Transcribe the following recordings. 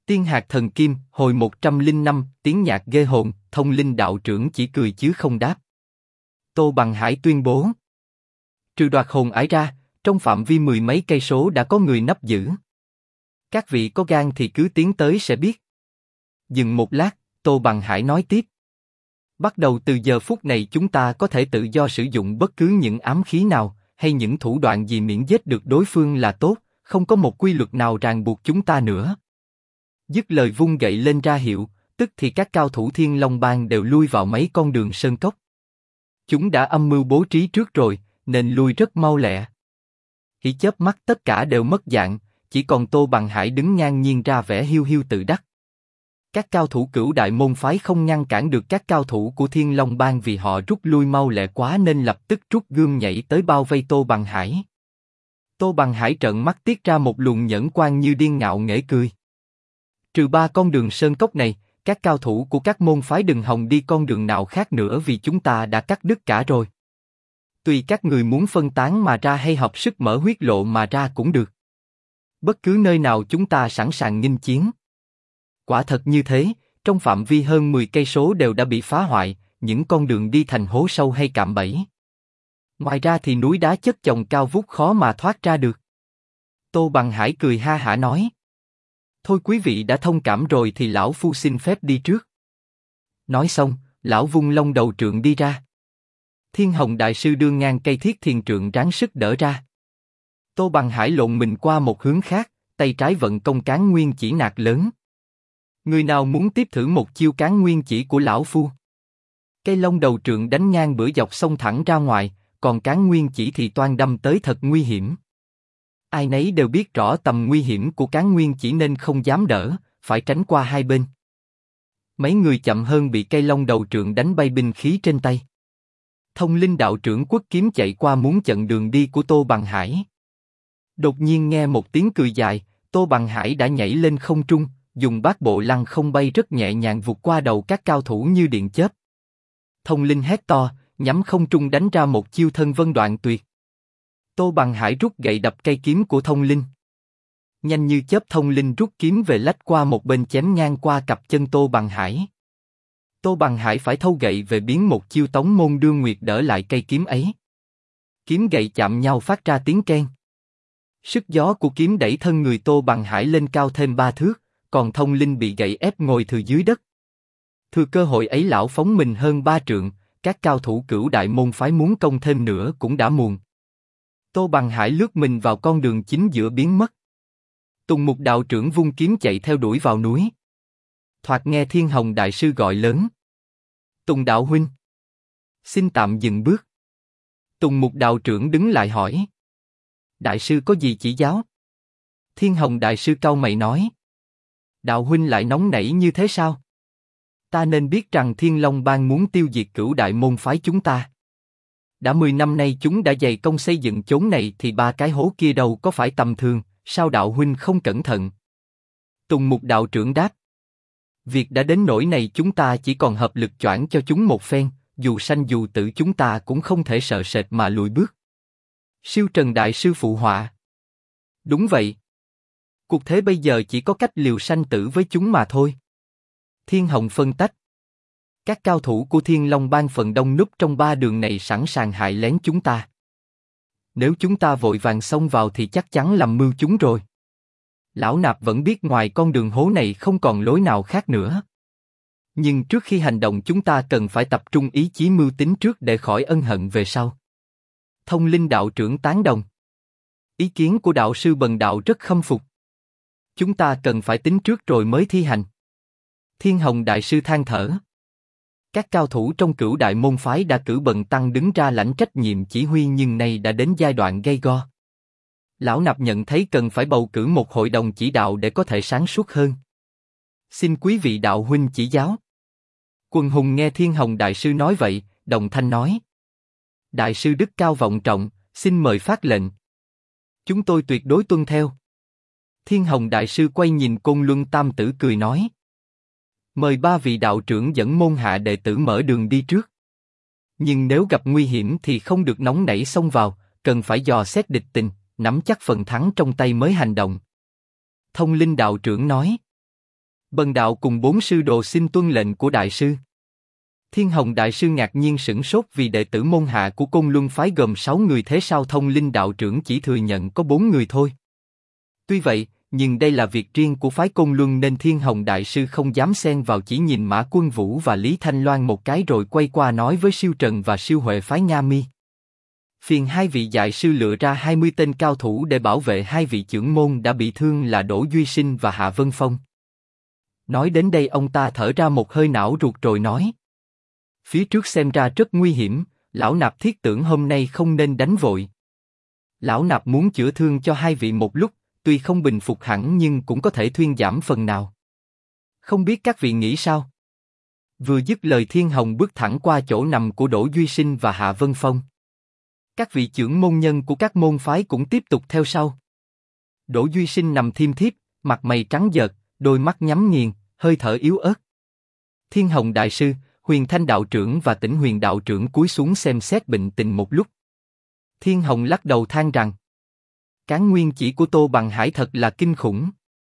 Tiên hạt thần kim, hồi 105, tiếng nhạc ghê hồn, Thông Linh đạo trưởng chỉ cười chứ không đáp. Tô Bằng Hải tuyên bố. Trừ đoạt hồn ải ra, trong phạm vi 10 mấy cây số đã có người nấp giữ. Các vị có gan thì cứ tiến tới sẽ biết. Dừng một lát, Tô Bằng Hải nói tiếp. Bắt đầu từ giờ phút này chúng ta có thể tự do sử dụng bất cứ những ám khí nào, hay những thủ đoạn gì miễn giết được đối phương là tốt, không có một quy luật nào ràng buộc chúng ta nữa. Dứt lời vung gậy lên ra hiệu, tức thì các cao thủ Thiên Long Bang đều lui vào mấy con đường sơn cốc. Chúng đã âm mưu bố trí trước rồi, nên lui rất mau lẹ. Chỉ chớp mắt tất cả đều mất dạng, chỉ còn Tô Bằng Hải đứng ngang nhiên ra vẻ hiu hiu tự đắc. Các cao thủ Cửu Đại môn phái không ngăn cản được các cao thủ của Thiên Long Bang vì họ rút lui mau lẹ quá nên lập tức rút gươm nhảy tới bao vây Tô Bằng Hải. Tô Bằng Hải trợn mắt tiết ra một luồng nhẫn quang như điên ngạo nghễ cười. Trừ 3 con đường sơn cốc này, các cao thủ của các môn phái đừng hòng đi con đường nào khác nữa vì chúng ta đã cắt đứt cả rồi. Tùy các người muốn phân tán mà ra hay hợp sức mở huyết lộ mà ra cũng được. Bất cứ nơi nào chúng ta sẵn sàng nghênh chiến. Quả thật như thế, trong phạm vi hơn 10 cây số đều đã bị phá hoại, những con đường đi thành hố sâu hay cạm bẫy. Ngoài ra thì núi đá chất chồng cao vút khó mà thoát ra được. Tô Bằng Hải cười ha hả nói. Thôi quý vị đã thông cảm rồi thì lão phu xin phép đi trước. Nói xong, lão vung long đầu trượng đi ra. Thiên Hồng đại sư đưa ngang cây thiết thiền trượng ráng sức đỡ ra. Tô Bằng Hải lộn mình qua một hướng khác, tay trái vận công Cán Nguyên chỉ nạt lớn. Người nào muốn tiếp thử một chiêu Cán Nguyên chỉ của lão phu? Cây long đầu trượng đánh ngang bữa dọc xông thẳng ra ngoài, còn Cán Nguyên chỉ thì toan đâm tới thật nguy hiểm. Ai nấy đều biết rõ tầm nguy hiểm của Cán Nguyên chỉ nên không dám đỡ, phải tránh qua hai bên. Mấy người chậm hơn bị cây long đầu trượng đánh bay binh khí trên tay. Thông Linh đạo trưởng quất kiếm chạy qua muốn chặn đường đi của Tô Bằng Hải. Đột nhiên nghe một tiếng cười dài, Tô Bằng Hải đã nhảy lên không trung, dùng bát bộ lăng không bay rất nhẹ nhàng vụt qua đầu các cao thủ như điện chớp. Thông Linh hét to, nhắm không trung đánh ra một chiêu thân vân đoạn tuyệt. Tô Bằng Hải rút gậy đập cây kiếm của Thông Linh. Nhanh như chớp Thông Linh rút kiếm về lách qua một bên chém ngang qua cặp chân Tô Bằng Hải. Tô Bằng Hải phải thâu gậy về biến một chiêu Tống Môn Đưa Nguyệt đỡ lại cây kiếm ấy. Kiếm gậy chạm nhau phát ra tiếng keng. Sức gió của kiếm đẩy thân người Tô Bằng Hải lên cao thêm 3 thước, còn Thông Linh bị gậy ép ngồi thừa dưới đất. Thừa cơ hội ấy lão phóng mình hơn 3 trượng, các cao thủ Cửu Đại môn phái muốn công thêm nữa cũng đã muộn. Tô Bằng Hải lướt mình vào con đường chính giữa biến mất. Tùng Mục đạo trưởng vung kiếm chạy theo đuổi vào núi. Thoạt nghe Thiên Hồng đại sư gọi lớn. Tùng đạo huynh. Xin tạm dừng bước. Tùng Mục đạo trưởng đứng lại hỏi. Đại sư có gì chỉ giáo? Thiên Hồng đại sư cau mày nói. Đạo huynh lại nóng nảy như thế sao? Ta nên biết rằng Thiên Long Bang muốn tiêu diệt Cửu Đại môn phái chúng ta. Đã 10 năm nay chúng đã dày công xây dựng chốn này thì 3 cái hố kia đâu có phải tầm thường, sao đạo huynh không cẩn thận? Tùng Mục đạo trưởng đáp. Việc đã đến nỗi này chúng ta chỉ còn hợp lực choảng cho chúng một phen, dù sanh dù tử chúng ta cũng không thể sợ sệt mà lùi bước. Siêu Trần đại sư phụ họa. Đúng vậy. Cuộc thế bây giờ chỉ có cách liều sanh tử với chúng mà thôi. Thiên Hồng phân tách. Các cao thủ của Thiên Long Bang phần đông núp trong 3 đường này sẵn sàng hại lén chúng ta. Nếu chúng ta vội vàng xông vào thì chắc chắn làm mưu chúng rồi. Lão Nạp vẫn biết ngoài con đường hố này không còn lối nào khác nữa. Nhưng trước khi hành động chúng ta cần phải tập trung ý chí mưu tính trước để khỏi ân hận về sau. Thông Linh đạo trưởng tán đồng. Ý kiến của đạo sư Bần đạo rất khâm phục. Chúng ta cần phải tính trước rồi mới thi hành. Thiên Hồng đại sư than thở. Các cao thủ trong Cửu Đại môn phái đã cử Bần tăng đứng ra lãnh trách nhiệm chỉ huy nhưng nay đã đến giai đoạn gay go. Lão Nạp nhận thấy cần phải bầu cử một hội đồng chỉ đạo để có thể sáng suốt hơn. Xin quý vị đạo huynh chỉ giáo. Quần hùng nghe Thiên Hồng đại sư nói vậy, đồng thanh nói. Đại sư đức cao vọng trọng, xin mời phát lệnh. Chúng tôi tuyệt đối tuân theo. Thiên Hồng đại sư quay nhìn Côn Luân Tam tử cười nói. Mời 3 vị đạo trưởng dẫn môn hạ đệ tử mở đường đi trước. Nhưng nếu gặp nguy hiểm thì không được nóng nảy xông vào, cần phải dò xét địch tình, nắm chắc phần thắng trong tay mới hành động. Thông Linh đạo trưởng nói. Bần đạo cùng 4 sư đồ xin tuân lệnh của đại sư. Thiên Hồng đại sư ngạc nhiên sửng sốt vì đệ tử môn hạ của Côn Luân phái gồm 6 người, thế sao Thông Linh đạo trưởng chỉ thừa nhận có 4 người thôi? Tuy vậy, nhưng đây là việc riêng của phái Côn Luân nên Thiên Hồng đại sư không dám xen vào, chỉ nhìn Mã Quân Vũ và Lý Thanh Loan một cái rồi quay qua nói với Siêu Trần và Siêu Huệ phái Nga Mi. Phiền hai vị dạy sư lựa ra 20 tên cao thủ để bảo vệ hai vị trưởng môn đã bị thương là Đỗ Duy Sinh và Hạ Vân Phong. Nói đến đây ông ta thở ra một hơi não ruột rồi nói: phía trước xem ra rất nguy hiểm, lão nạp thiết tưởng hôm nay không nên đánh vội. Lão nạp muốn chữa thương cho hai vị một lúc, tuy không bình phục hẳn nhưng cũng có thể thuyên giảm phần nào. Không biết các vị nghĩ sao? Vừa dứt lời Thiên Hồng bước thẳng qua chỗ nằm của Đỗ Duy Sinh và Hạ Vân Phong. Các vị trưởng môn nhân của các môn phái cũng tiếp tục theo sau. Đỗ Duy Sinh nằm thiêm thiếp, mặt mày trắng nhợt, đôi mắt nhắm nghiền, hơi thở yếu ớt. Thiên Hồng đại sư, Huyền Thanh đạo trưởng và Tĩnh Huyền đạo trưởng cúi xuống xem xét bệnh tình một lúc. Thiên Hồng lắc đầu than rằng: Cán nguyên chỉ của Tô Bằng Hải thật là kinh khủng.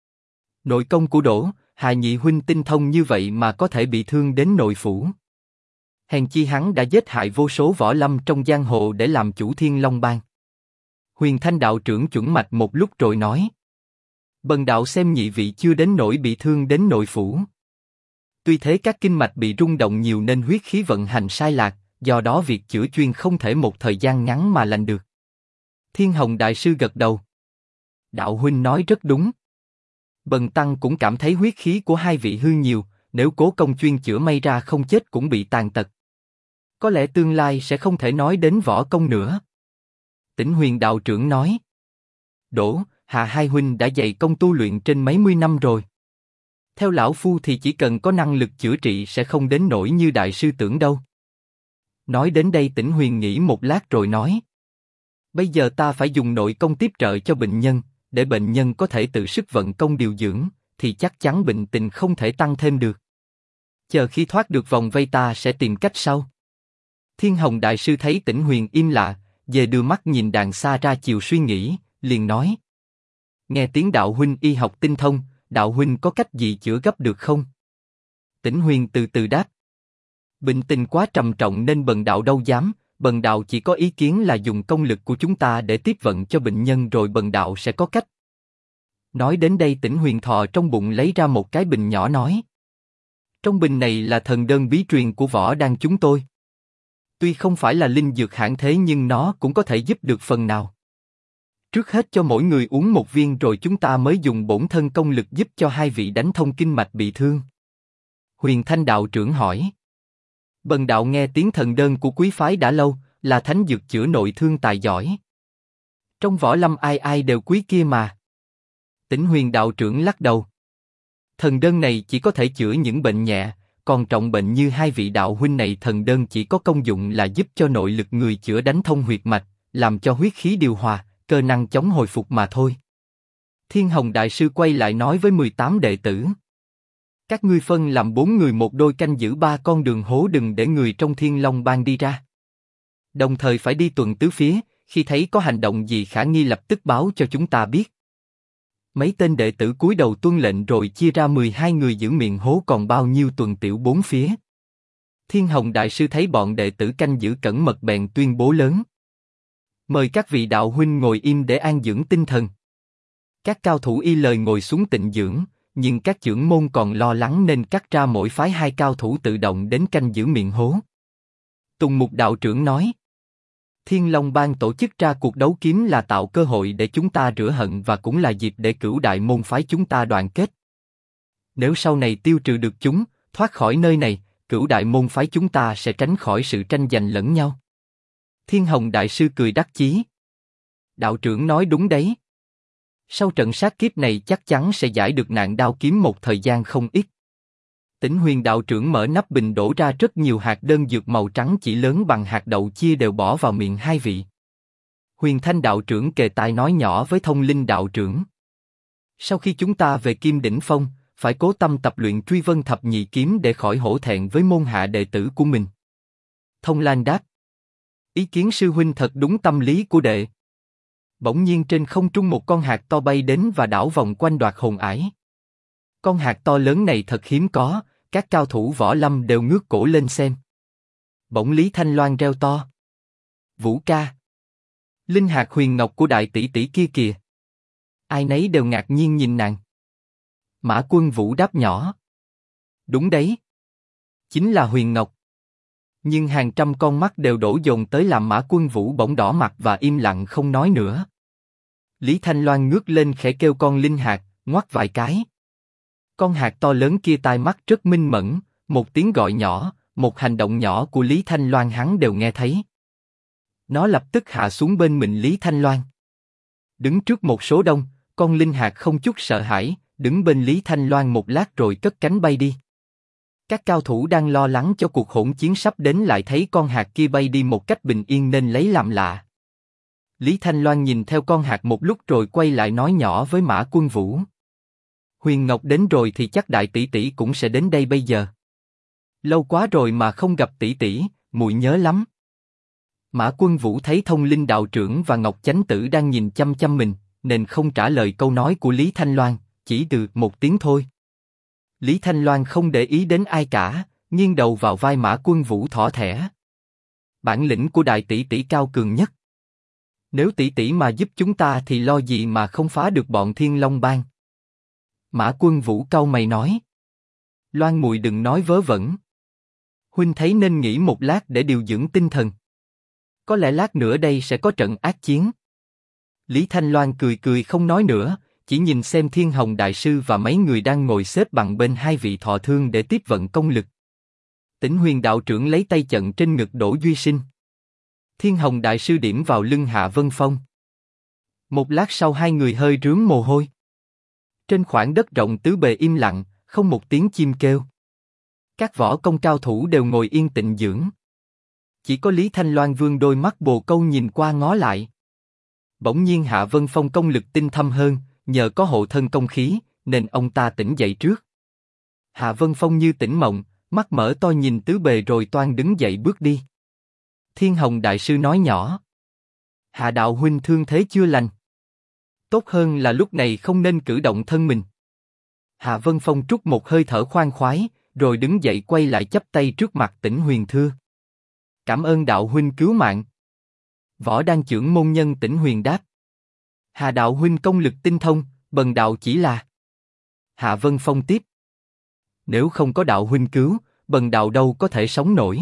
Nội công của Đỗ, Hà nhị huynh tinh thông như vậy mà có thể bị thương đến nội phủ. Hèn chi hắn đã giết hại vô số võ lâm trong giang hồ để làm chủ Thiên Long Bang. Huyền Thanh đạo trưởng chuẩn mạch một lúc rồi nói: Bần đạo xem nhị vị chưa đến nỗi bị thương đến nội phủ. Tuy thế các kinh mạch bị rung động nhiều nên huyết khí vận hành sai lạc, do đó việc chữa chuyên không thể một thời gian ngắn mà lành được. Thiên Hồng đại sư gật đầu: Đạo huynh nói rất đúng. Bần tăng cũng cảm thấy huyết khí của hai vị hư nhiều, nếu cố công chuyên chữa may ra không chết cũng bị tàn tật. Có lẽ tương lai sẽ không thể nói đến võ công nữa. Tĩnh Huyền đạo trưởng nói: Đỗ, Hạ hai huynh đã dày công tu luyện trên mấy mươi năm rồi. Theo lão phu thì chỉ cần có năng lực chữa trị sẽ không đến nỗi như đại sư tưởng đâu. Nói đến đây Tĩnh Huyền nghĩ một lát rồi nói: Bây giờ ta phải dùng nội công tiếp trợ cho bệnh nhân, để bệnh nhân có thể tự sức vận công điều dưỡng, thì chắc chắn bệnh tình không thể tăng thêm được. Chờ khi thoát được vòng vây ta sẽ tìm cách sau. Thiên Hồng đại sư thấy Tĩnh Huyền im lặng, về đưa mắt nhìn đàng xa ra chiều suy nghĩ, liền nói: Nghe tiếng đạo huynh y học tinh thông, đạo huynh có cách gì chữa gấp được không? Tĩnh Huyền từ từ đáp: Bệnh tình quá trầm trọng nên bần đạo đâu dám, bần đạo chỉ có ý kiến là dùng công lực của chúng ta để tiếp vận cho bệnh nhân rồi bần đạo sẽ có cách. Nói đến đây Tĩnh Huyền thò trong bụng lấy ra một cái bình nhỏ nói: Trong bình này là thần đơn bí truyền của võ đan chúng tôi. Tuy không phải là linh dược hạng thế nhưng nó cũng có thể giúp được phần nào. Trước hết cho mỗi người uống một viên rồi chúng ta mới dùng bổn thân công lực giúp cho hai vị đánh thông kinh mạch bị thương. Huyền Thanh đạo trưởng hỏi: Bần đạo nghe tiếng thần đơn của quý phái đã lâu, là thánh dược chữa nội thương tài giỏi. Trong võ lâm ai ai đều quý kia mà. Tĩnh Huyền đạo trưởng lắc đầu: Thần đơn này chỉ có thể chữa những bệnh nhẹ, còn trọng bệnh như hai vị đạo huynh này thần đơn chỉ có công dụng là giúp cho nội lực người chữa đánh thông huyệt mạch, làm cho huyết khí điều hòa, cơ năng chống hồi phục mà thôi. Thiên Hồng đại sư quay lại nói với 18 đệ tử: Các ngươi phân làm 4 người một đôi canh giữ 3 con đường hố, đừng để người trong Thiên Long Bang đi ra. Đồng thời phải đi tuần tứ phía, khi thấy có hành động gì khả nghi lập tức báo cho chúng ta biết. Mấy tên đệ tử cúi đầu tuân lệnh rồi chia ra 12 người giữ miệng hố, còn bao nhiêu tuần tiểu 4 phía. Thiên Hồng đại sư thấy bọn đệ tử canh giữ cẩn mật bèn tuyên bố lớn: Mời các vị đạo huynh ngồi im để an dưỡng tinh thần. Các cao thủ y lời ngồi xuống tịnh dưỡng, nhưng các trưởng môn còn lo lắng nên cắt ra mỗi phái 2 cao thủ tự động đến canh giữ miệng hố. Tùng Mục đạo trưởng nói: Thiên Long Bang tổ chức ra cuộc đấu kiếm là tạo cơ hội để chúng ta rửa hận và cũng là dịp để cửu đại môn phái chúng ta đoàn kết. Nếu sau này tiêu trừ được chúng, thoát khỏi nơi này, cửu đại môn phái chúng ta sẽ tránh khỏi sự tranh giành lẫn nhau. Thiên Hồng đại sư cười đắc chí: Đạo trưởng nói đúng đấy. Sau trận sát kiếp này chắc chắn sẽ giải được nạn đao kiếm một thời gian không ít. Tĩnh Huyền đạo trưởng mở nắp bình đổ ra rất nhiều hạt đơn dược màu trắng chỉ lớn bằng hạt đậu chia đều bỏ vào miệng hai vị. Huyền Thanh đạo trưởng kề tai nói nhỏ với Thông Linh đạo trưởng: Sau khi chúng ta về Kim Đỉnh Phong, phải cố tâm tập luyện Truy Vân Thập Nhị Kiếm để khỏi hổ thẹn với môn hạ đệ tử của mình. Thông Lan đáp: Ý kiến sư huynh thật đúng tâm lý của đệ. Bỗng nhiên trên không trung một con hạt to bay đến và đảo vòng quanh Đoạt Hồn Ải. Con hạt to lớn này thật hiếm có, các cao thủ võ lâm đều ngước cổ lên xem. Bỗng Lý Thanh Loan reo to. Vũ ca! Linh hạt huyền ngọc của đại tỷ tỷ kia kìa! Ai nấy đều ngạc nhiên nhìn nàng. Mã Quân Vũ đáp nhỏ. Đúng đấy. Chính là huyền ngọc. Nhưng hàng trăm con mắt đều đổ dồn tới làm Mã Quân Vũ bỗng đỏ mặt và im lặng không nói nữa. Lý Thanh Loan ngước lên khẽ kêu con linh hạt, ngoắt vài cái. Con hạt to lớn kia tai mắt rất minh mẫn, một tiếng gọi nhỏ, một hành động nhỏ của Lý Thanh Loan hắn đều nghe thấy. Nó lập tức hạ xuống bên mình Lý Thanh Loan. Đứng trước một số đông, con linh hạt không chút sợ hãi, đứng bên Lý Thanh Loan một lát rồi cất cánh bay đi. Các cao thủ đang lo lắng cho cuộc hỗn chiến sắp đến lại thấy con hạt kia bay đi một cách bình yên nên lấy làm lạ. Lý Thanh Loan nhìn theo con hạt một lúc rồi quay lại nói nhỏ với Mã Quân Vũ. Huyền Ngọc đến rồi thì chắc đại tỷ tỷ cũng sẽ đến đây bây giờ. Lâu quá rồi mà không gặp tỷ tỷ, muội nhớ lắm. Mã Quân Vũ thấy Thông Linh đạo trưởng và Ngọc Chánh Tử đang nhìn chăm chăm mình, nên không trả lời câu nói của Lý Thanh Loan, chỉ từ một tiếng thôi. Lý Thanh Loan không để ý đến ai cả, nghiêng đầu vào vai Mã Quân Vũ thỏ thẻ. Bản lĩnh của đại tỷ tỷ cao cường nhất. Nếu tỷ tỷ mà giúp chúng ta thì lo gì mà không phá được bọn Thiên Long Bang. Mã Quân Vũ cau mày nói. Loan muội đừng nói vớ vẩn. Huynh thấy nên nghỉ một lát để điều dưỡng tinh thần. Có lẽ lát nữa đây sẽ có trận ác chiến. Lý Thanh Loan cười cười không nói nữa, chỉ nhìn xem Thiên Hồng Đại Sư và mấy người đang ngồi xếp bằng bên hai vị thọ thương để tiếp vận công lực. Tĩnh Huyền đạo trưởng lấy tay chận trên ngực Đỗ Duy Sinh. Thiên Hồng Đại Sư điểm vào lưng Hạ Vân Phong. Một lát sau hai người hơi rướm mồ hôi. Trên khoảng đất rộng tứ bề im lặng, không một tiếng chim kêu. Các võ công cao thủ đều ngồi yên tĩnh dưỡng. Chỉ có Lý Thanh Loan vương đôi mắt bồ câu nhìn qua ngó lại. Bỗng nhiên Hạ Vân Phong công lực tinh thâm hơn, nhờ có hộ thân công khí, nên ông ta tỉnh dậy trước. Hạ Vân Phong như tỉnh mộng, mắt mở to nhìn tứ bề rồi toan đứng dậy bước đi. Thiên Hồng Đại Sư nói nhỏ. Hạ đạo huynh thương thế chưa lành. Tốt hơn là lúc này không nên cử động thân mình. Hạ Vân Phong trút một hơi thở khoan khoái, rồi đứng dậy quay lại chắp tay trước mặt Tĩnh Huyền thưa. Cảm ơn đạo huynh cứu mạng. Võ Đan chưởng môn nhân Tĩnh Huyền đáp. Hạ đạo huynh công lực tinh thông, bần đạo chỉ là. Hạ Vân Phong tiếp. Nếu không có đạo huynh cứu, bần đạo đâu có thể sống nổi.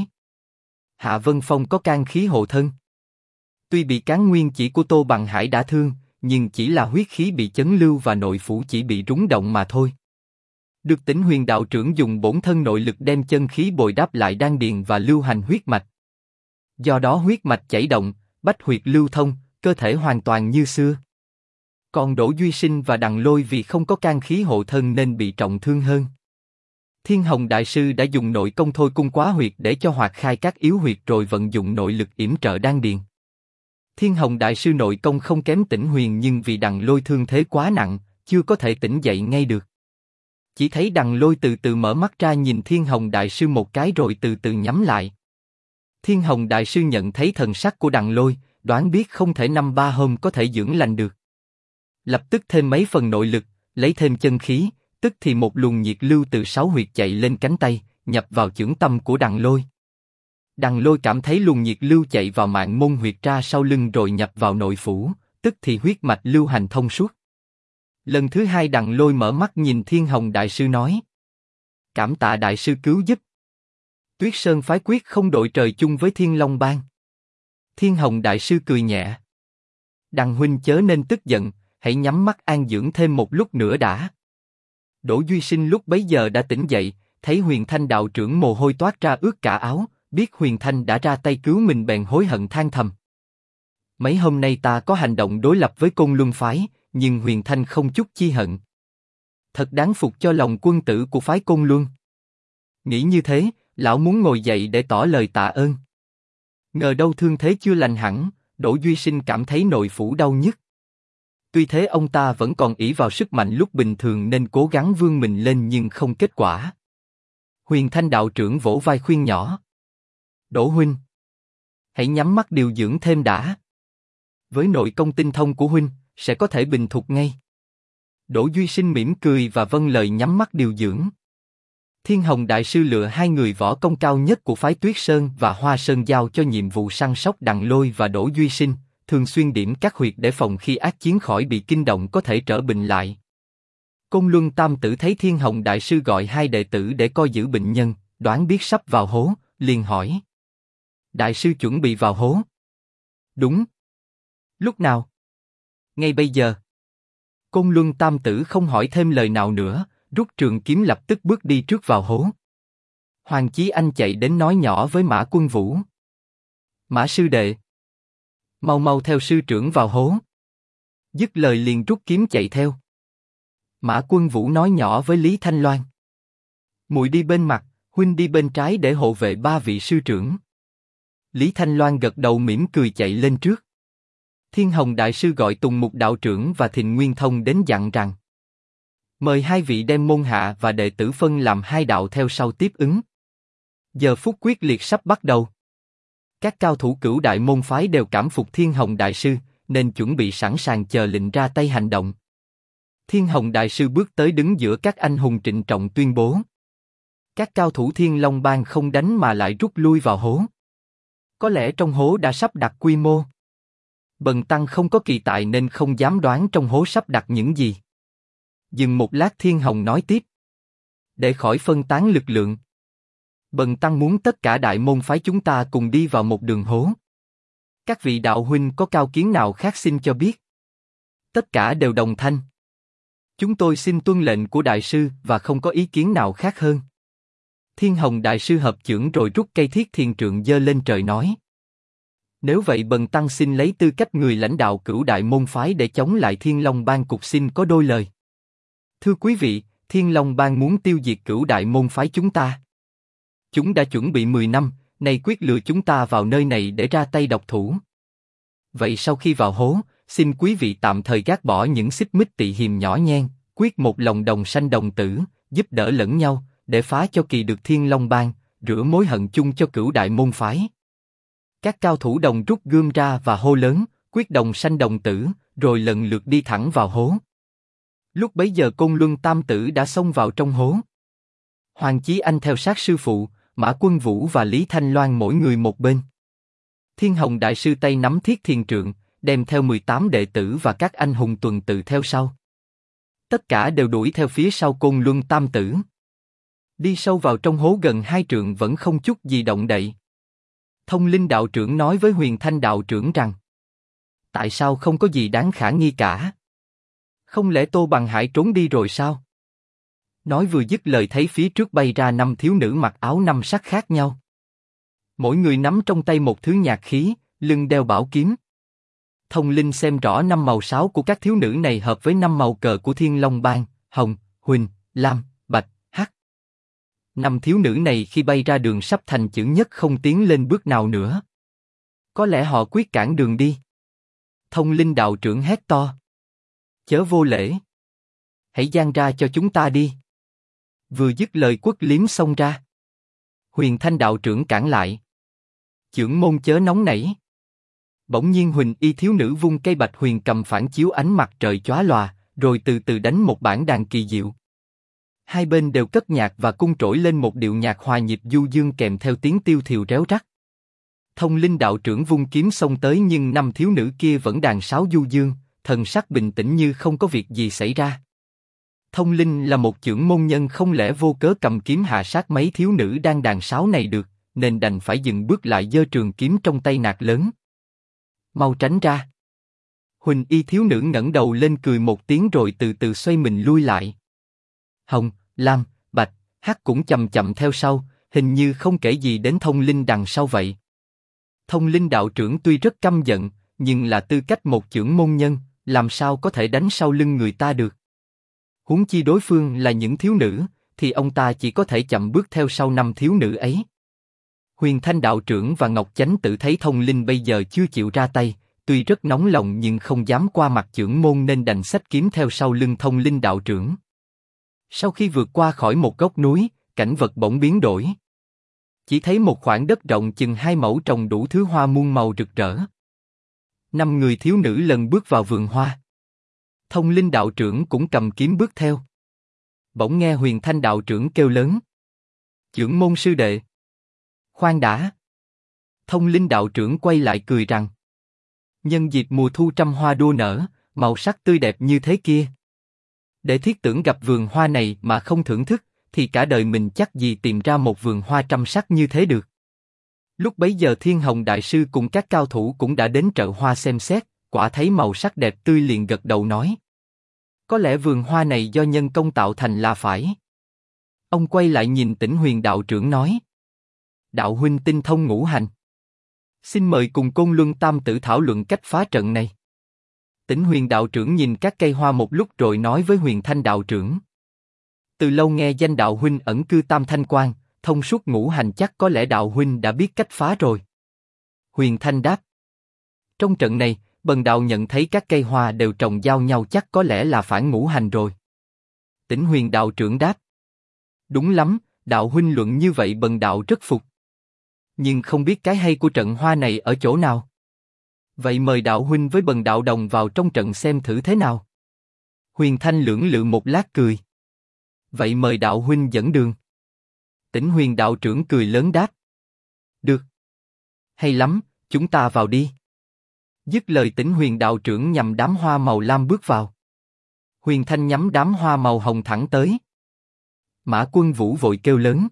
Hạ Vân Phong có can khí hộ thân. Tuy bị cán nguyên chỉ của Tô Bằng Hải đã thương, nhưng chỉ là huyết khí bị chấn lưu và nội phủ chỉ bị rúng động mà thôi. Được Tĩnh Huyền đạo trưởng dùng bổn thân nội lực đem chân khí bồi đáp lại đan điền và lưu hành huyết mạch. Do đó huyết mạch chảy động, bách huyệt lưu thông, cơ thể hoàn toàn như xưa. Còn Đỗ Duy Sinh và Đằng Lôi vì không có can khí hộ thân nên bị trọng thương hơn. Thiên Hồng Đại Sư đã dùng nội công thôi cung quá huyệt để cho hoạt khai các yếu huyệt rồi vận dụng nội lực yểm trợ đan điền. Thiên Hồng Đại Sư nội công không kém Tĩnh Huyền nhưng vì Đằng Lôi thương thế quá nặng, chưa có thể tỉnh dậy ngay được. Chỉ thấy Đằng Lôi từ từ mở mắt ra nhìn Thiên Hồng Đại Sư một cái rồi từ từ nhắm lại. Thiên Hồng Đại Sư nhận thấy thần sắc của Đằng Lôi, đoán biết không thể 5-3 hôm có thể dưỡng lành được. Lập tức thêm mấy phần nội lực, lấy thêm chân khí, tức thì một luồng nhiệt lưu từ 6 huyệt chạy lên cánh tay, nhập vào chưởng tâm của Đằng Lôi. Đằng Lôi cảm thấy luồng nhiệt lưu chạy vào mạng môn huyệt ra sau lưng rồi nhập vào nội phủ, tức thì huyết mạch lưu hành thông suốt. Lần thứ hai Đằng Lôi mở mắt nhìn Thiên Hồng Đại Sư nói. Cảm tạ Đại Sư cứu giúp. Tuyết Sơn phái quyết không đội trời chung với Thiên Long Bang. Thiên Hồng Đại Sư cười nhẹ. Đằng huynh chớ nên tức giận, hãy nhắm mắt an dưỡng thêm một lúc nữa đã. Đỗ Duy Sinh lúc bấy giờ đã tỉnh dậy, thấy Huyền Thanh đạo trưởng mồ hôi toát ra ướt cả áo, biết Huyền Thanh đã ra tay cứu mình bèn hối hận than thầm. Mấy hôm nay ta có hành động đối lập với Côn Luân phái, nhưng Huyền Thanh không chút chi hận. Thật đáng phục cho lòng quân tử của phái Côn Luân. Nghĩ như thế, lão muốn ngồi dậy để tỏ lời tạ ơn. Ngờ đâu thương thế chưa lành hẳn, Đỗ Duy Sinh cảm thấy nội phủ đau nhức. Tuy thế ông ta vẫn còn ỷ vào sức mạnh lúc bình thường nên cố gắng vươn mình lên nhưng không kết quả. Huyền Thanh đạo trưởng vỗ vai khuyên nhỏ. Đỗ huynh, hãy nhắm mắt điều dưỡng thêm đã. Với nội công tinh thông của huynh, sẽ có thể bình phục ngay. Đỗ Duy Sinh mỉm cười và vâng lời nhắm mắt điều dưỡng. Thiên Hồng Đại Sư lựa hai người võ công cao nhất của phái Tuyết Sơn và Hoa Sơn giao cho nhiệm vụ săn sóc Đặng Lôi và Đỗ Duy Sinh, thường xuyên điểm các huyệt để phòng khi ác chiến khỏi bị kinh động có thể trở bệnh lại. Côn Luân Tam Tử thấy Thiên Hồng Đại Sư gọi hai đệ tử để coi giữ bệnh nhân, đoán biết sắp vào hố, liền hỏi. Đại sư chuẩn bị vào hố? Đúng. Lúc nào? Ngay bây giờ. Côn Luân Tam Tử không hỏi thêm lời nào nữa, rút trường kiếm lập tức bước đi trước vào hố. Hoàng Chí Anh chạy đến nói nhỏ với Mã Quân Vũ. Mã sư đệ, mau mau theo sư trưởng vào hố. Dứt lời liền rút kiếm chạy theo. Mã Quân Vũ nói nhỏ với Lý Thanh Loan. Muội đi bên mặt, huynh đi bên trái để hộ vệ ba vị sư trưởng. Lý Thanh Loan gật đầu mỉm cười chạy lên trước. Thiên Hồng Đại Sư gọi Tùng Mục đạo trưởng và Thịnh Nguyên Thông đến dặn rằng. Mời hai vị đem môn hạ và đệ tử phân làm hai đạo theo sau tiếp ứng. Giờ phút quyết liệt sắp bắt đầu. Các cao thủ cửu đại môn phái đều cảm phục Thiên Hồng Đại Sư, nên chuẩn bị sẵn sàng chờ lệnh ra tay hành động. Thiên Hồng Đại Sư bước tới đứng giữa các anh hùng trịnh trọng tuyên bố. Các cao thủ Thiên Long Bang không đánh mà lại rút lui vào hố. Có lẽ trong hố đã sắp đặt quy mô. Bần tăng không có kỳ tài nên không dám đoán trong hố sắp đặt những gì. Dừng một lát Thiên Hồng nói tiếp. Để khỏi phân tán lực lượng, bần tăng muốn tất cả đại môn phái chúng ta cùng đi vào một đường hố. Các vị đạo huynh có cao kiến nào khác xin cho biết. Tất cả đều đồng thanh. Chúng tôi xin tuân lệnh của đại sư và không có ý kiến nào khác hơn. Thiên Hồng Đại Sư hợp chưởng rồi rút cây thiết thiền trượng giơ lên trời nói. Nếu vậy bần tăng xin lấy tư cách người lãnh đạo cửu đại môn phái để chống lại Thiên Long Bang cục xin có đôi lời. Thưa quý vị, Thiên Long Bang muốn tiêu diệt cửu đại môn phái chúng ta. Chúng đã chuẩn bị 10 năm, nay quyết lừa chúng ta vào nơi này để ra tay độc thủ. Vậy sau khi vào hố, xin quý vị tạm thời gác bỏ những xích mích tị hiềm nhỏ nhen, quyết một lòng đồng sanh đồng tử, giúp đỡ lẫn nhau, để phá cho kỳ được Thiên Long Bang, rửa mối hận chung cho cửu đại môn phái. Các cao thủ đồng rút gươm ra và hô lớn, quyết đồng sanh đồng tử, rồi lần lượt đi thẳng vào hố. Lúc bấy giờ Côn Luân Tam Tử đã xông vào trong hố. Hoàng Chí Anh theo sát sư phụ, Mã Quân Vũ và Lý Thanh Loan mỗi người một bên. Thiên Hồng Đại Sư tay nắm thiết thiền trượng, đem theo 18 đệ tử và các anh hùng tuần tự theo sau. Tất cả đều đuổi theo phía sau Côn Luân Tam Tử. Đi sâu vào trong hố gần 2 trượng vẫn không chút gì động đậy. Thông Linh đạo trưởng nói với Huyền Thanh đạo trưởng rằng: Tại sao không có gì đáng khả nghi cả? Không lẽ Tô Bằng Hải trốn đi rồi sao? Nói vừa dứt lời thấy phía trước bay ra 5 thiếu nữ mặc áo 5 sắc khác nhau. Mỗi người nắm trong tay một thứ nhạc khí, lưng đeo bảo kiếm. Thông Linh xem rõ 5 màu sáo của các thiếu nữ này hợp với 5 màu cờ của Thiên Long Bang, hồng, huỳnh, lam, bạch, hắc. 5 thiếu nữ này khi bay ra đường sắp thành chữ nhất không tiến lên bước nào nữa. Có lẽ họ quyết cản đường đi. Thông Linh đạo trưởng hét to: Chớ vô lễ! Hãy giang ra cho chúng ta đi! Vừa dứt lời quất liếm xông ra. Huyền Thanh đạo trưởng cản lại: Chưởng môn chớ nóng nảy! Bỗng nhiên Huỳnh y thiếu nữ vung cây bạch huyền cầm phản chiếu ánh mặt trời chóa lòa, rồi từ từ đánh một bản đàn kỳ diệu. Hai bên đều cất nhạc và cung trỗi lên một điệu nhạc hòa nhịp du dương kèm theo tiếng tiêu thiều réo rắt. Thông Linh đạo trưởng vung kiếm xông tới nhưng 5 thiếu nữ kia vẫn đàn sáo du dương, thần sắc bình tĩnh như không có việc gì xảy ra. Thông Linh là một chưởng môn nhân không lẽ vô cớ cầm kiếm hạ sát mấy thiếu nữ đang đàn sáo này được, nên đành phải dừng bước lại giơ trường kiếm trong tay nạt lớn: Mau tránh ra! Huỳnh y thiếu nữ ngẩng đầu lên cười một tiếng rồi từ từ xoay mình lui lại. Hồng, lam, bạch, hắc cũng chậm chậm theo sau, hình như không kể gì đến Thông Linh đằng sau vậy. Thông Linh đạo trưởng tuy rất căm giận, nhưng là tư cách một chưởng môn nhân, làm sao có thể đánh sau lưng người ta được. Huống chi đối phương là những thiếu nữ, thì ông ta chỉ có thể chậm bước theo sau 5 thiếu nữ ấy. Huyền Thanh đạo trưởng và Ngọc Chánh Tử thấy Thông Linh bây giờ chưa chịu ra tay, tuy rất nóng lòng nhưng không dám qua mặt chưởng môn nên đành xách kiếm theo sau lưng Thông Linh đạo trưởng. Sau khi vượt qua khỏi một góc núi, cảnh vật bỗng biến đổi. Chỉ thấy một khoảng đất rộng chừng 2 mẫu trồng đủ thứ hoa muôn màu rực rỡ. 5 người thiếu nữ lần bước vào vườn hoa. Thông linh đạo trưởng cũng cầm kiếm bước theo. Bỗng nghe Huyền Thanh đạo trưởng kêu lớn. Chưởng môn sư đệ. Khoan đã. Thông linh đạo trưởng quay lại cười rằng. Nhân dịp mùa thu trăm hoa đua nở, màu sắc tươi đẹp như thế kia. Để thiết tưởng gặp vườn hoa này mà không thưởng thức, thì cả đời mình chắc gì tìm ra một vườn hoa trăm sắc như thế được. Lúc bấy giờ Thiên Hồng Đại Sư cùng các cao thủ cũng đã đến chợ hoa xem xét, quả thấy màu sắc đẹp tươi liền gật đầu nói. Có lẽ vườn hoa này do nhân công tạo thành là phải. Ông quay lại nhìn Tĩnh Huyền đạo trưởng nói. Đạo huynh tinh thông ngũ hành. Xin mời cùng Côn Luân Tam Tử thảo luận cách phá trận này. Tĩnh Huyền đạo trưởng nhìn các cây hoa một lúc rồi nói với Huyền Thanh đạo trưởng. Từ lâu nghe danh đạo huynh ẩn cư Tam Thanh Quan, thông suốt ngũ hành, chắc có lẽ đạo huynh đã biết cách phá rồi. Huyền Thanh đáp. Trong trận này, bần đạo nhận thấy các cây hoa đều trồng giao nhau, chắc có lẽ là phản ngũ hành rồi. Tĩnh Huyền đạo trưởng đáp. Đúng lắm, đạo huynh luận như vậy bần đạo rất phục. Nhưng không biết cái hay của trận hoa này ở chỗ nào. Vậy mời đạo huynh với bần đạo đồng vào trong trận xem thử thế nào. Huyền Thanh lưỡng lự một lát cười. Vậy mời đạo huynh dẫn đường. Tĩnh Huyền đạo trưởng cười lớn đáp. Được. Hay lắm, chúng ta vào đi. Dứt lời Tĩnh Huyền đạo trưởng nhằm đám hoa màu lam bước vào. Huyền Thanh nhắm đám hoa màu hồng thẳng tới. Mã Quân Vũ vội kêu lớn.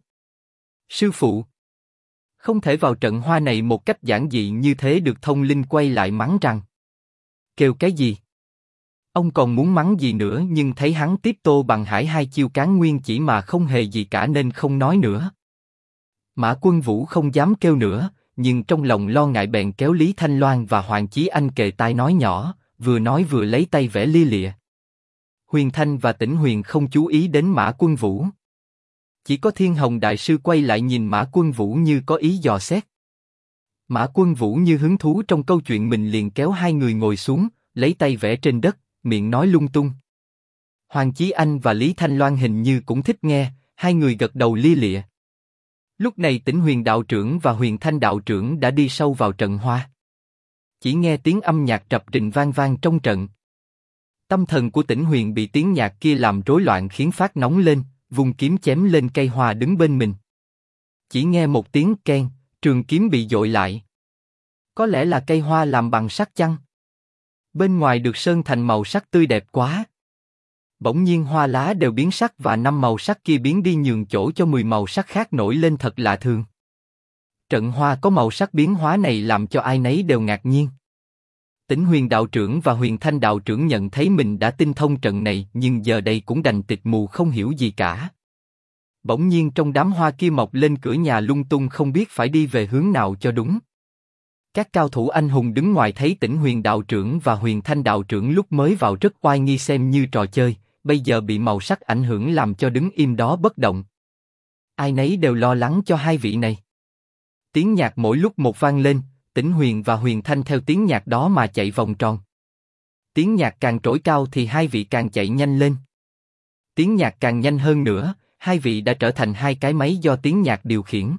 Sư phụ. Không thể vào trận hoa này một cách giản dị như thế được. Thông linh quay lại mắng rằng. Kêu cái gì? Ông còn muốn mắng gì nữa, nhưng thấy hắn tiếp Tô Bằng Hải hai chiêu cán nguyên chỉ mà không hề gì cả nên không nói nữa. Mã Quân Vũ không dám kêu nữa, nhưng trong lòng lo ngại bèn kéo Lý Thanh Loan và Hoàng Chí Anh kề tai nói nhỏ, vừa nói vừa lấy tay vẽ lia lịa. Huyền Thanh và Tĩnh Huyền không chú ý đến Mã Quân Vũ. Chỉ có Thiên Hồng Đại Sư quay lại nhìn Mã Quân Vũ như có ý dò xét. Mã Quân Vũ như hứng thú trong câu chuyện mình liền kéo hai người ngồi xuống, lấy tay vẽ trên đất, miệng nói lung tung. Hoàng Chí Anh và Lý Thanh Loan hình như cũng thích nghe, hai người gật đầu lia lịa. Lúc này Tĩnh Huyền đạo trưởng và Huyền Thanh đạo trưởng đã đi sâu vào trận hoa. Chỉ nghe tiếng âm nhạc rập rình vang vang trong trận. Tâm thần của Tĩnh Huyền bị tiếng nhạc kia làm rối loạn khiến phát nóng lên, vung kiếm chém lên cây hoa đứng bên mình. Chỉ nghe một tiếng keng, trường kiếm bị dội lại. Có lẽ là cây hoa làm bằng sắt chăng? Bên ngoài được sơn thành màu sắc tươi đẹp quá. Bỗng nhiên hoa lá đều biến sắc và 5 màu sắc kia biến đi nhường chỗ cho 10 màu sắc khác nổi lên thật lạ thường. Trận hoa có màu sắc biến hóa này làm cho ai nấy đều ngạc nhiên. Tĩnh Huyền đạo trưởng và Huyền Thanh đạo trưởng nhận thấy mình đã tinh thông trận này, nhưng giờ đây cũng đành tịch mù không hiểu gì cả. Bỗng nhiên trong đám hoa kia mọc lên cửa nhà lung tung, không biết phải đi về hướng nào cho đúng. Các cao thủ anh hùng đứng ngoài thấy Tĩnh Huyền đạo trưởng và Huyền Thanh đạo trưởng lúc mới vào rất oai nghi xem như trò chơi, bây giờ bị màu sắc ảnh hưởng làm cho đứng im đó bất động. Ai nấy đều lo lắng cho hai vị này. Tiếng nhạc mỗi lúc một vang lên, Tĩnh Huyền và Huyền Thanh theo tiếng nhạc đó mà chạy vòng tròn. Tiếng nhạc càng trỗi cao thì hai vị càng chạy nhanh lên. Tiếng nhạc càng nhanh hơn nữa, hai vị đã trở thành hai cái máy do tiếng nhạc điều khiển.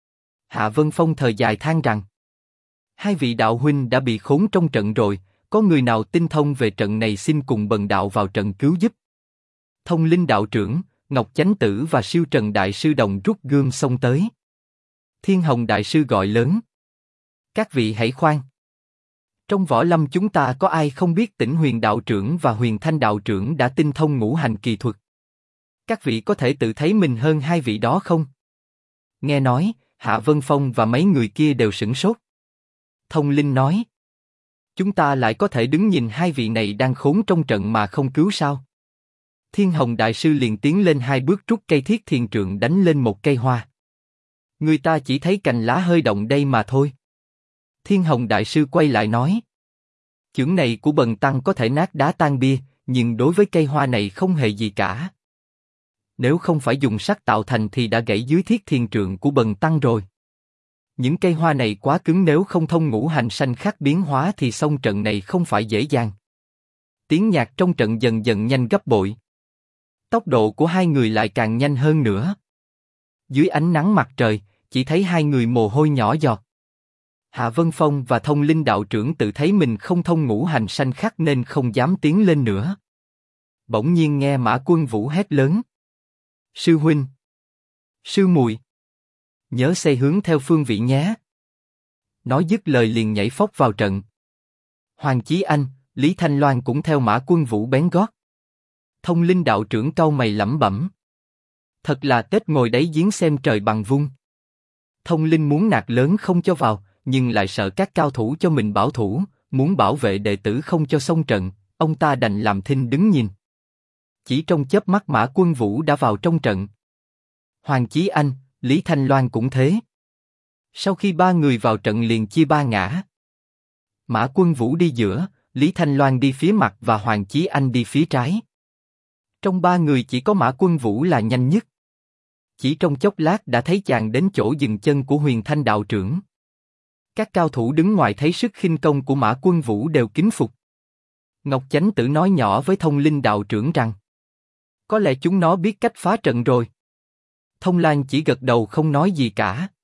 Hạ Vân Phong thời dài than rằng, hai vị đạo huynh đã bị khốn trong trận rồi, có người nào tinh thông về trận này xin cùng bần đạo vào trận cứu giúp. Thông linh đạo trưởng, Ngọc Chánh Tử và Siêu Trần Đại Sư đồng rút gươm xông tới. Thiên Hồng Đại Sư gọi lớn. Các vị hãy khoan. Trong võ lâm chúng ta có ai không biết Tĩnh Huyền đạo trưởng và Huyền Thanh đạo trưởng đã tinh thông ngũ hành kỳ thuật? Các vị có thể tự thấy mình hơn hai vị đó không? Nghe nói, Hạ Vân Phong và mấy người kia đều sửng sốt. Thông linh nói. Chúng ta lại có thể đứng nhìn hai vị này đang khốn trong trận mà không cứu sao? Thiên Hồng Đại Sư liền tiến lên hai bước rút cây thiết thiền trượng đánh lên một cây hoa. Người ta chỉ thấy cành lá hơi động đây mà thôi. Thiên Hồng Đại Sư quay lại nói. Chưởng này của bần tăng có thể nát đá tan bia, nhưng đối với cây hoa này không hề gì cả. Nếu không phải dùng sắt tạo thành thì đã gãy dưới thiết thiền trượng của bần tăng rồi. Những cây hoa này quá cứng, nếu không thông ngũ hành sanh khắc biến hóa thì xông trận này không phải dễ dàng. Tiếng nhạc trong trận dần dần nhanh gấp bội. Tốc độ của hai người lại càng nhanh hơn nữa. Dưới ánh nắng mặt trời, chỉ thấy hai người mồ hôi nhỏ giọt. Hạ Vân Phong và Thông Linh đạo trưởng tự thấy mình không thông ngũ hành sanh khắc nên không dám tiến lên nữa. Bỗng nhiên nghe Mã Quân Vũ hét lớn. Sư huynh! Sư muội! Nhớ xây hướng theo phương vị nhé! Nói dứt lời liền nhảy phóc vào trận. Hoàng Chí Anh, Lý Thanh Loan cũng theo Mã Quân Vũ bén gót. Thông Linh đạo trưởng cau mày lẩm bẩm. Thật là Tết ngồi đáy giếng xem trời bằng vung. Thông Linh muốn nạt lớn không cho vào, nhưng lại sợ các cao thủ cho mình bảo thủ, muốn bảo vệ đệ tử không cho xông trận, ông ta đành làm thinh đứng nhìn. Chỉ trong chớp mắt Mã Quân Vũ đã vào trong trận. Hoàng Chí Anh, Lý Thanh Loan cũng thế. Sau khi ba người vào trận liền chia ba ngã. Mã Quân Vũ đi giữa, Lý Thanh Loan đi phía mặt và Hoàng Chí Anh đi phía trái. Trong ba người chỉ có Mã Quân Vũ là nhanh nhất. Chỉ trong chốc lát đã thấy chàng đến chỗ dừng chân của Huyền Thanh đạo trưởng. Các cao thủ đứng ngoài thấy sức khinh công của Mã Quân Vũ đều kính phục. Ngọc Chánh Tử nói nhỏ với Thông Linh đạo trưởng rằng, có lẽ chúng nó biết cách phá trận rồi. Thông Lan chỉ gật đầu không nói gì cả.